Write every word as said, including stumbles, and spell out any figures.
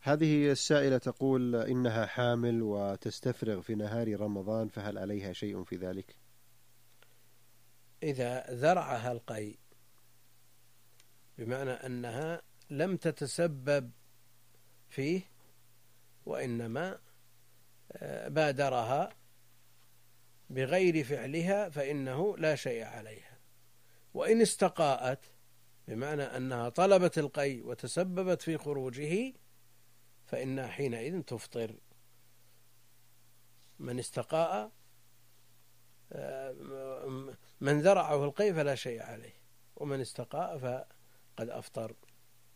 هذه السائلة تقول إنها حامل وتستفرغ في نهار رمضان، فهل عليها شيء في ذلك؟ إذا ذرعها القيء بمعنى أنها لم تتسبب فيه وإنما بادرها بغير فعلها فإنه لا شيء عليها. وإن استقاءت بمعنى أنها طلبت القيء وتسببت في خروجه فإنها حينئذ تفطر. من استقاء من ذرعه القيء فلا شيء عليه، ومن استقاء فقد أفطر.